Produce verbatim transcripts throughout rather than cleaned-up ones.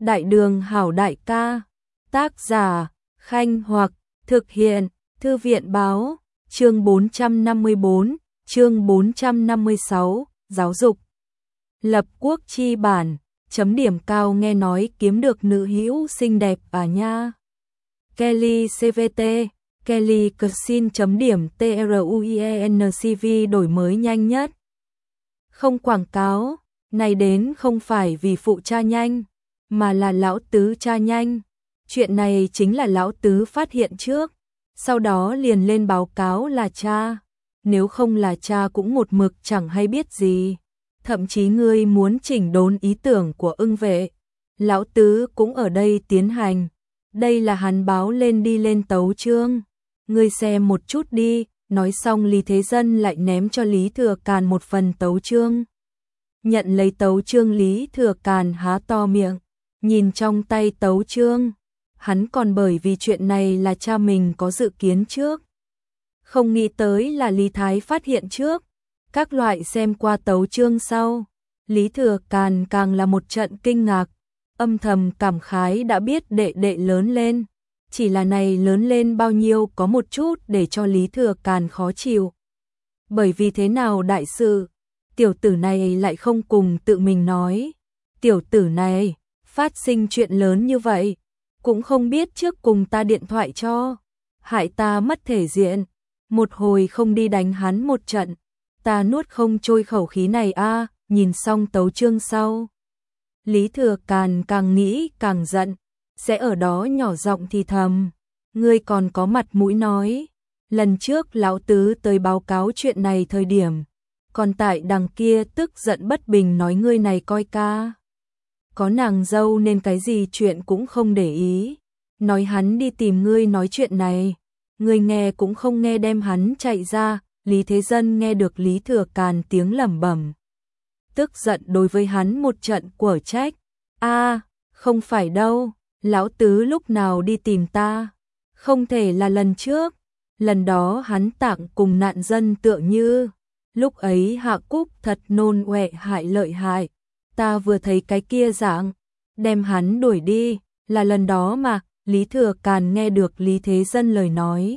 Đại đường hảo đại ca. Tác giả, Khanh Hoặc, thực hiện, Thư viện báo, chương bốn trăm năm mươi tư, chương bốn trăm năm mươi sáu, giáo dục. Lập quốc chi bản, chấm điểm cao nghe nói kiếm được nữ hữu xinh đẹp à nha. Kelly xê vê tê, Kelly Cuisine chấm điểm truienCV đổi mới nhanh nhất. Không quảng cáo, này đến không phải vì phụ cha nhanh, mà là lão tứ cha nhanh. Chuyện này chính là lão tứ phát hiện trước, sau đó liền lên báo cáo là cha. Nếu không là cha cũng một mực chẳng hay biết gì. Thậm chí ngươi muốn chỉnh đốn ý tưởng của ưng vệ, lão tứ cũng ở đây tiến hành. Đây là hắn báo lên đi lên tấu chương. Ngươi xem một chút đi. Nói xong Lý Thế Dân lại ném cho Lý Thừa Càn một phần tấu chương. Nhận lấy tấu chương, Lý Thừa Càn há to miệng, nhìn trong tay tấu chương. Hắn còn bởi vì chuyện này là cha mình có dự kiến trước, không nghĩ tới là Lý Thái phát hiện trước. Các loại xem qua tấu chương sau, Lý Thừa Càn càng là một trận kinh ngạc, âm thầm cảm khái đã biết đệ đệ lớn lên. Chỉ là này lớn lên bao nhiêu có một chút để cho Lý Thừa Càn khó chịu. Bởi vì thế nào đại sự, tiểu tử này lại không cùng tự mình nói. Tiểu tử này, phát sinh chuyện lớn như vậy, cũng không biết trước cùng ta điện thoại cho. Hại ta mất thể diện, một hồi không đi đánh hắn một trận, ta nuốt không trôi khẩu khí này a. Nhìn xong tấu chương sau, Lý Thừa Càn càng nghĩ càng giận, sẽ ở đó nhỏ giọng thì thầm, ngươi còn có mặt mũi nói. Lần trước lão tứ tới báo cáo chuyện này thời điểm, còn tại đằng kia tức giận bất bình nói ngươi này coi ca. Có nàng dâu nên cái gì chuyện cũng không để ý, nói hắn đi tìm ngươi nói chuyện này, ngươi nghe cũng không nghe đem hắn chạy ra. Lý Thế Dân nghe được Lý Thừa Càn tiếng lẩm bẩm, tức giận đối với hắn một trận quở trách. A, không phải đâu, lão tứ lúc nào đi tìm ta? Không thể là lần trước, lần đó hắn tặng cùng nạn dân tựa như. Lúc ấy Hạ Cúc thật nôn ọe hại lợi hại, ta vừa thấy cái kia dạng, đem hắn đuổi đi, là lần đó mà. Lý Thừa Càn nghe được Lý Thế Dân lời nói,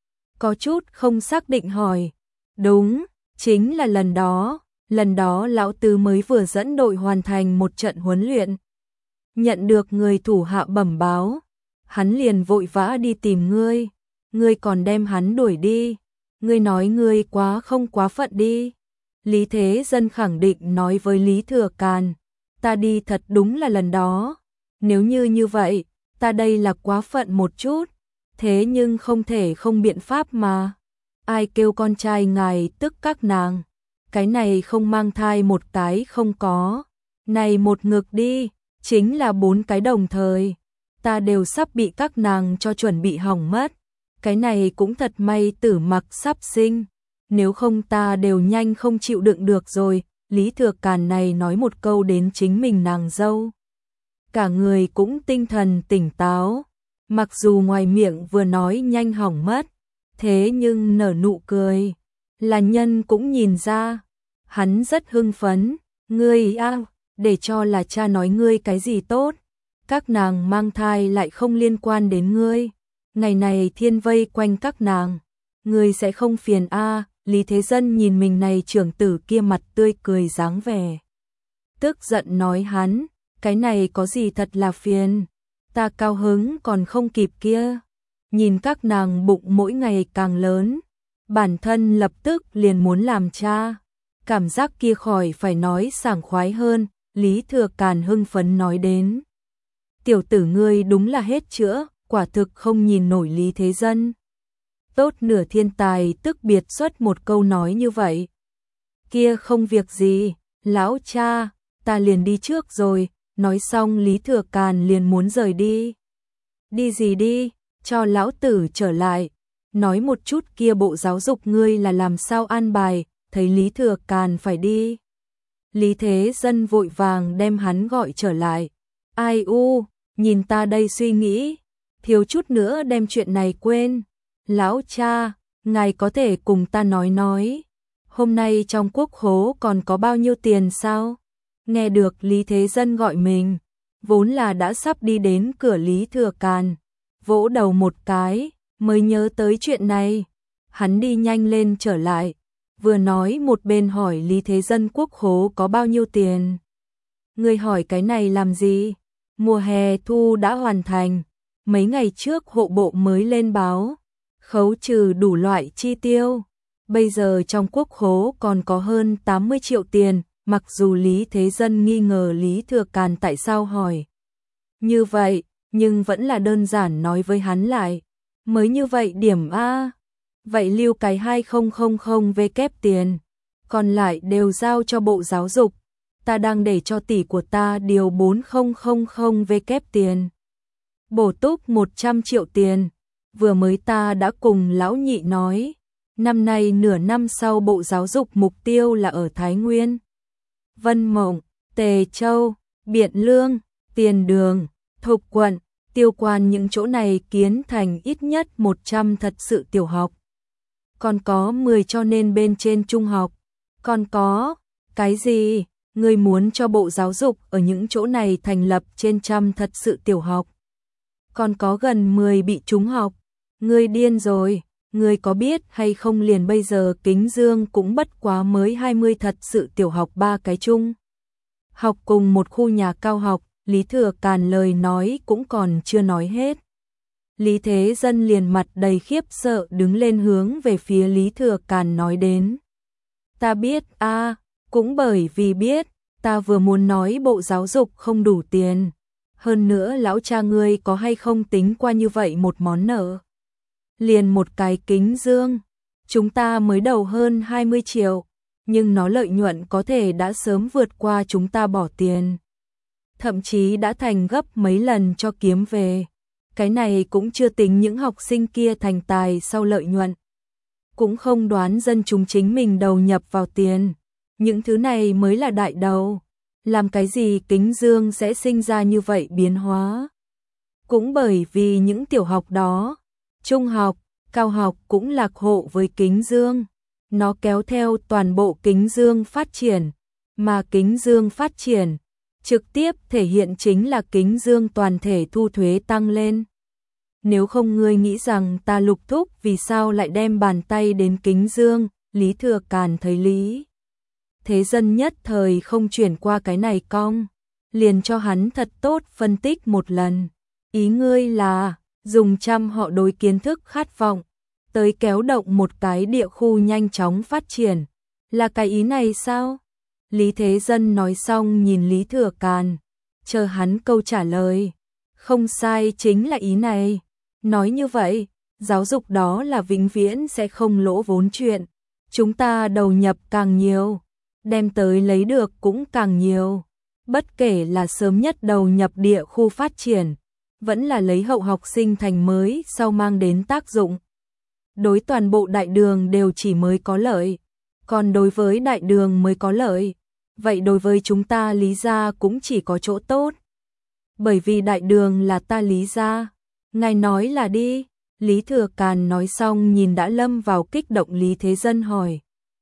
có chút không xác định hỏi, đúng, chính là lần đó. Lần đó lão tứ mới vừa dẫn đội hoàn thành một trận huấn luyện, nhận được người thủ hạ bẩm báo, hắn liền vội vã đi tìm ngươi, ngươi còn đem hắn đuổi đi, ngươi nói ngươi quá không quá phận đi. Lý Thế Dân khẳng định nói với Lý Thừa Càn, ta đi thật đúng là lần đó, nếu như như vậy, ta đây là quá phận một chút, thế nhưng không thể không biện pháp mà. Ai kêu con trai ngài tức các nàng, cái này không mang thai một cái không có, này một ngực đi, chính là bốn cái đồng thời, ta đều sắp bị các nàng cho chuẩn bị hỏng mất. Cái này cũng thật may Tử Mặc sắp sinh, nếu không ta đều nhanh không chịu đựng được rồi. Lý Thừa Càn này nói một câu đến chính mình nàng dâu, cả người cũng tinh thần tỉnh táo, mặc dù ngoài miệng vừa nói nhanh hỏng mất, thế nhưng nở nụ cười, là nhân cũng nhìn ra. Hắn rất hưng phấn, ngươi a, để cho là cha nói ngươi cái gì tốt, các nàng mang thai lại không liên quan đến ngươi, ngày này thiên vây quanh các nàng, ngươi sẽ không phiền a. Lý Thế Dân nhìn mình này trưởng tử kia mặt tươi cười dáng vẻ, tức giận nói hắn, cái này có gì thật là phiền, ta cao hứng còn không kịp kia. Nhìn các nàng bụng mỗi ngày càng lớn, bản thân lập tức liền muốn làm cha, cảm giác kia khỏi phải nói sảng khoái hơn. Lý Thừa Càn hưng phấn nói đến, tiểu tử ngươi đúng là hết chữa, quả thực không nhìn nổi Lý Thế Dân. Tốt nửa thiên tài tức biệt xuất một câu nói như vậy. Kia không việc gì, lão cha, ta liền đi trước rồi. Nói xong Lý Thừa Càn liền muốn rời đi. Đi gì đi, cho lão tử trở lại, nói một chút kia bộ giáo dục ngươi là làm sao an bài. Thấy Lý Thừa Càn phải đi, Lý Thế Dân vội vàng đem hắn gọi trở lại. Ai u, nhìn ta đây suy nghĩ, thiếu chút nữa đem chuyện này quên. Lão cha, ngài có thể cùng ta nói nói, hôm nay trong quốc khố còn có bao nhiêu tiền sao? Nghe được Lý Thế Dân gọi mình, vốn là đã sắp đi đến cửa Lý Thừa Càn, vỗ đầu một cái, mới nhớ tới chuyện này. Hắn đi nhanh lên trở lại, vừa nói một bên hỏi Lý Thế Dân quốc khố có bao nhiêu tiền. Ngươi hỏi cái này làm gì? Mùa hè thu đã hoàn thành, mấy ngày trước hộ bộ mới lên báo, khấu trừ đủ loại chi tiêu. Bây giờ trong quốc khố còn có hơn tám mươi triệu tiền, mặc dù Lý Thế Dân nghi ngờ Lý Thừa Càn tại sao hỏi như vậy, nhưng vẫn là đơn giản nói với hắn lại. Mới như vậy điểm A. Vậy lưu cái hai nghìn vê kép tiền, còn lại đều giao cho Bộ Giáo dục. Ta đang để cho tỷ của ta điều bốn nghìn vê kép tiền. Bổ túc một trăm triệu tiền. Vừa mới ta đã cùng lão nhị nói, năm nay nửa năm sau Bộ Giáo dục mục tiêu là ở Thái Nguyên, Vân Mộng, Tề Châu, Biện Lương, Tiền Đường, Thục Quận, Tiêu Quan, những chỗ này kiến thành ít nhất một trăm thật sự tiểu học. Còn có mười cho nên bên trên trung học. Còn có, cái gì? Ngươi muốn cho Bộ Giáo dục ở những chỗ này thành lập trên trăm thật sự tiểu học. Còn có gần mười bị trúng học. Ngươi điên rồi, ngươi có biết hay không, liền bây giờ Kính Dương cũng bất quá mới hai mươi thật sự tiểu học, ba cái trung học cùng một khu nhà cao học. Lý Thừa Càn lời nói cũng còn chưa nói hết, Lý Thế Dân liền mặt đầy khiếp sợ đứng lên hướng về phía Lý Thừa Càn nói đến. Ta biết a, à, cũng bởi vì biết, ta vừa muốn nói Bộ Giáo dục không đủ tiền. Hơn nữa lão cha ngươi có hay không tính qua như vậy một món nợ? Liền một cái Kính Dương, chúng ta mới đầu hơn hai mươi triệu, nhưng nó lợi nhuận có thể đã sớm vượt qua chúng ta bỏ tiền. Thậm chí đã thành gấp mấy lần cho kiếm về. Cái này cũng chưa tính những học sinh kia thành tài sau lợi nhuận. Cũng không đoán dân chúng chính mình đầu nhập vào tiền. Những thứ này mới là đại đầu. Làm cái gì Kính Dương sẽ sinh ra như vậy biến hóa? Cũng bởi vì những tiểu học đó, trung học, cao học cũng lạc hộ với Kính Dương. Nó kéo theo toàn bộ Kính Dương phát triển. Mà Kính Dương phát triển trực tiếp thể hiện chính là Kính Dương toàn thể thu thuế tăng lên. Nếu không ngươi nghĩ rằng ta Lục thúc vì sao lại đem bàn tay đến Kính Dương? Lý Thừa Càn thấy Lý Thế Dân nhất thời không chuyển qua cái này cong, liền cho hắn thật tốt phân tích một lần. Ý ngươi là dùng trăm họ đối kiến thức khát vọng, tới kéo động một cái địa khu nhanh chóng phát triển, là cái ý này sao? Lý Thế Dân nói xong nhìn Lý Thừa Càn, chờ hắn câu trả lời. Không sai, chính là ý này. Nói như vậy, giáo dục đó là vĩnh viễn sẽ không lỗ vốn chuyện. Chúng ta đầu nhập càng nhiều, đem tới lấy được cũng càng nhiều. Bất kể là sớm nhất đầu nhập địa khu phát triển, vẫn là lấy hậu học sinh thành mới sau mang đến tác dụng. Đối toàn bộ đại đường đều chỉ mới có lợi, còn đối với đại đường mới có lợi. Vậy đối với chúng ta Lý gia cũng chỉ có chỗ tốt. Bởi vì đại đường là ta Lý gia. Ngài nói là đi. Lý Thừa Càn nói xong nhìn đã lâm vào kích động Lý Thế Dân hỏi.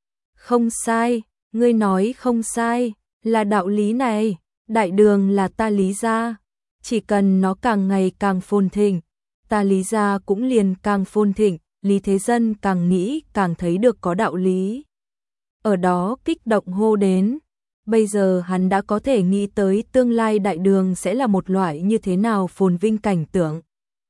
Không sai, ngươi nói không sai, là đạo lý này. Đại đường là ta Lý gia. Chỉ cần nó càng ngày càng phồn thịnh, ta Lý gia cũng liền càng phồn thịnh. Lý Thế Dân càng nghĩ càng thấy được có đạo lý. Ở đó kích động hô đến. Bây giờ hắn đã có thể nghĩ tới tương lai đại đường sẽ là một loại như thế nào phồn vinh cảnh tượng.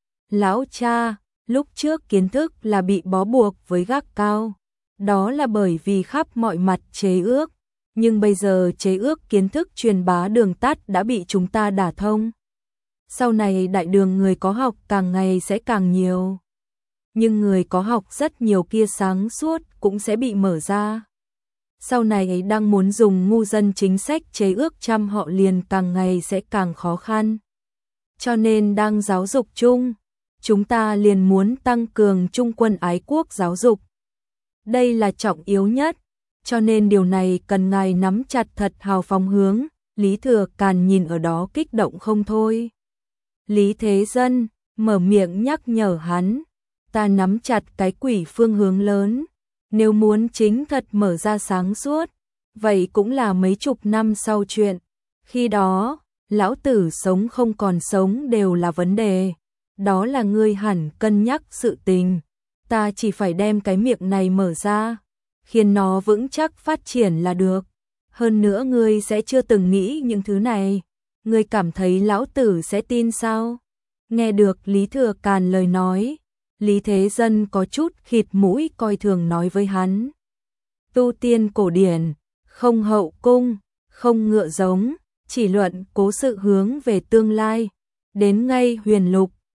Lão cha, lúc trước kiến thức là bị bó buộc với gác cao. Đó là bởi vì khắp mọi mặt chế ước. Nhưng bây giờ chế ước kiến thức truyền bá đường tắt đã bị chúng ta đả thông. Sau này đại đường người có học càng ngày sẽ càng nhiều. Nhưng người có học rất nhiều kia sáng suốt cũng sẽ bị mở ra. Sau này ấy đang muốn dùng ngu dân chính sách chế ước trăm họ liền càng ngày sẽ càng khó khăn. Cho nên đang giáo dục chung, chúng ta liền muốn tăng cường trung quân ái quốc giáo dục. Đây là trọng yếu nhất, cho nên điều này cần ngài nắm chặt thật hào phóng hướng. Lý Thừa Càn nhìn ở đó kích động không thôi. Lý Thế Dân mở miệng nhắc nhở hắn, ta nắm chặt cái quỷ phương hướng lớn. Nếu muốn chính thật mở ra sáng suốt, vậy cũng là mấy chục năm sau chuyện. Khi đó, lão tử sống không còn sống đều là vấn đề. Đó là ngươi hẳn cân nhắc sự tình. Ta chỉ phải đem cái miệng này mở ra, khiến nó vững chắc phát triển là được. Hơn nữa ngươi sẽ chưa từng nghĩ những thứ này. Ngươi cảm thấy lão tử sẽ tin sao? Nghe được Lý Thừa Càn lời nói, Lý Thế Dân có chút khịt mũi coi thường nói với hắn. Tu tiên cổ điển, không hậu cung, không ngựa giống, chỉ luận cố sự hướng về tương lai. Đến ngay huyền lục,